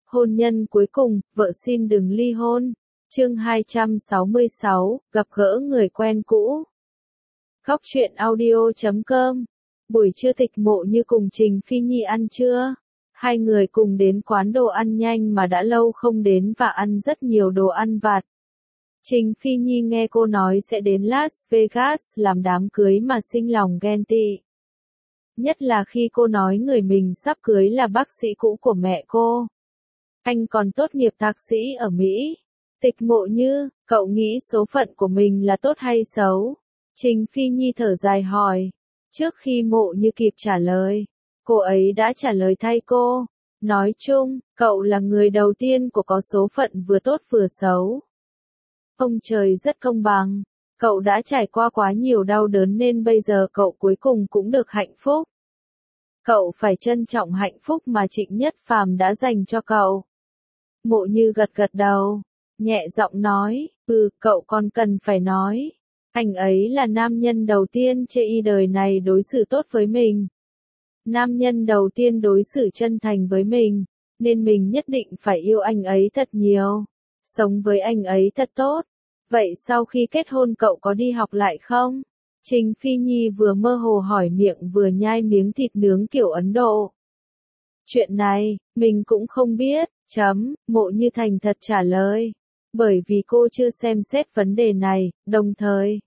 Hôn nhân cuối cùng, vợ xin đừng ly hôn. Chương 266, gặp gỡ người quen cũ. Góc truyện audio.com. Buổi trưa Tịch Mộ Như cùng Trình Phi Nhi ăn trưa. Hai người cùng đến quán đồ ăn nhanh mà đã lâu không đến và ăn rất nhiều đồ ăn vặt. Trình Phi Nhi nghe cô nói sẽ đến Las Vegas làm đám cưới mà sinh lòng ghen tị. Nhất là khi cô nói người mình sắp cưới là bác sĩ cũ của mẹ cô. Anh còn tốt nghiệp thạc sĩ ở Mỹ. Tịch Mộ Như, cậu nghĩ số phận của mình là tốt hay xấu? Trình Phi Nhi thở dài hỏi. Trước khi Mộ Như kịp trả lời, cô ấy đã trả lời thay cô. Nói chung, cậu là người đầu tiên của có số phận vừa tốt vừa xấu. Ông trời rất công bằng. Cậu đã trải qua quá nhiều đau đớn nên bây giờ cậu cuối cùng cũng được hạnh phúc. Cậu phải trân trọng hạnh phúc mà Trịnh Nhất Phàm đã dành cho cậu. Mộ Như gật gật đầu, nhẹ giọng nói, cậu còn cần phải nói. Anh ấy là nam nhân đầu tiên trên đời này đối xử tốt với mình. Nam nhân đầu tiên đối xử chân thành với mình, nên mình nhất định phải yêu anh ấy thật nhiều. Sống với anh ấy thật tốt. Vậy sau khi kết hôn cậu có đi học lại không? Trình Phi Nhi vừa mơ hồ hỏi miệng vừa nhai miếng thịt nướng kiểu Ấn Độ. Chuyện này, mình cũng không biết, Mộ Như thành thật trả lời. Bởi vì cô chưa xem xét vấn đề này, đồng thời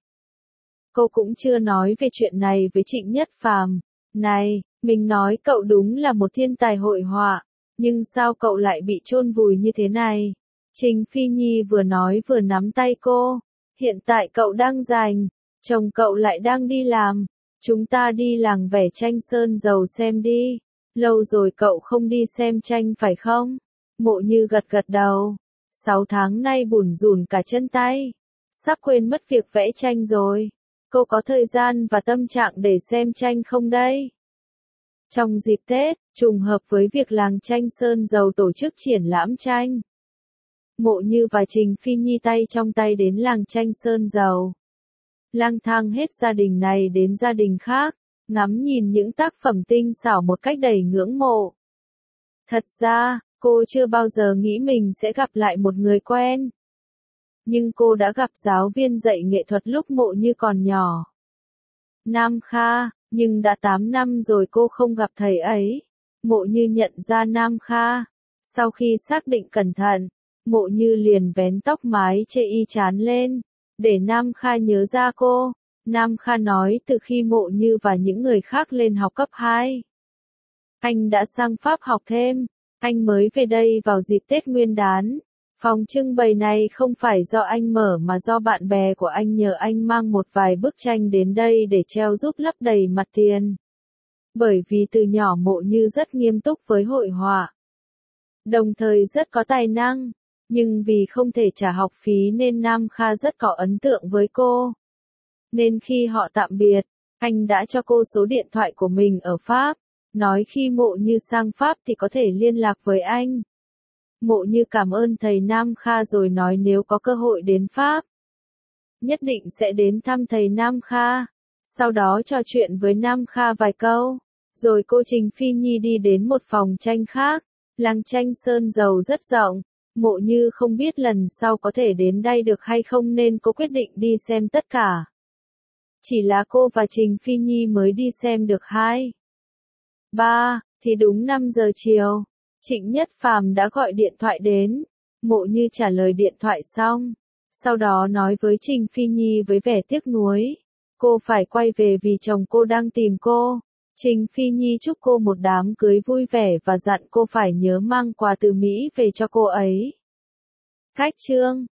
cô cũng chưa nói về chuyện này với Trịnh Nhất Phàm. Này, mình nói cậu đúng là một thiên tài hội họa, nhưng sao cậu lại bị chôn vùi như thế này? Trình Phi Nhi vừa nói vừa nắm tay cô. Hiện tại cậu đang rảnh, chồng cậu lại đang đi làm. Chúng ta đi làng vẽ tranh Sơn Dầu xem đi. Lâu rồi cậu không đi xem tranh phải không? Mộ Như gật gật đầu. 6 tháng nay bủn rủn cả chân tay. Sắp quên mất việc vẽ tranh rồi. Cô có thời gian và tâm trạng để xem tranh không đây? Trong dịp Tết, trùng hợp với việc làng tranh Sơn Dầu tổ chức triển lãm tranh, Mộ Như và Trình Phi Nhi tay trong tay đến làng tranh Sơn Dầu. Lang thang hết gia đình này đến gia đình khác, ngắm nhìn những tác phẩm tinh xảo một cách đầy ngưỡng mộ. Thật ra, cô chưa bao giờ nghĩ mình sẽ gặp lại một người quen. Nhưng cô đã gặp giáo viên dạy nghệ thuật lúc Mộ Như còn nhỏ. Nam Kha, nhưng đã 8 năm rồi cô không gặp thầy ấy. Mộ Như nhận ra Nam Kha. Sau khi xác định cẩn thận, Mộ Như liền vén tóc mái chê y chán lên, để Nam Kha nhớ ra cô. Nam Kha nói từ khi Mộ Như và những người khác lên học cấp 2, anh đã sang Pháp học thêm. Anh mới về đây vào dịp Tết Nguyên đán. Phòng trưng bày này không phải do anh mở mà do bạn bè của anh nhờ anh mang một vài bức tranh đến đây để treo giúp lấp đầy mặt tiền. Bởi vì từ nhỏ Mộ Như rất nghiêm túc với hội họa, đồng thời rất có tài năng, nhưng vì không thể trả học phí nên Nam Kha rất có ấn tượng với cô. Nên khi họ tạm biệt, anh đã cho cô số điện thoại của mình ở Pháp, nói khi Mộ Như sang Pháp thì có thể liên lạc với anh. Mộ Như cảm ơn thầy Nam Kha rồi nói nếu có cơ hội đến Pháp, nhất định sẽ đến thăm thầy Nam Kha. Sau đó trò chuyện với Nam Kha vài câu, rồi cô Trình Phi Nhi đi đến một phòng tranh khác. Làng tranh Sơn Dầu rất rộng, Mộ Như không biết lần sau có thể đến đây được hay không nên cô quyết định đi xem tất cả. Chỉ là cô và Trình Phi Nhi mới đi xem được 2, 3, thì đúng 5 giờ chiều. Trịnh Nhất Phàm đã gọi điện thoại đến. Mộ Như trả lời điện thoại xong, sau đó nói với Trình Phi Nhi với vẻ tiếc nuối. Cô phải quay về vì chồng cô đang tìm cô. Trình Phi Nhi chúc cô một đám cưới vui vẻ và dặn cô phải nhớ mang quà từ Mỹ về cho cô ấy. Cách chương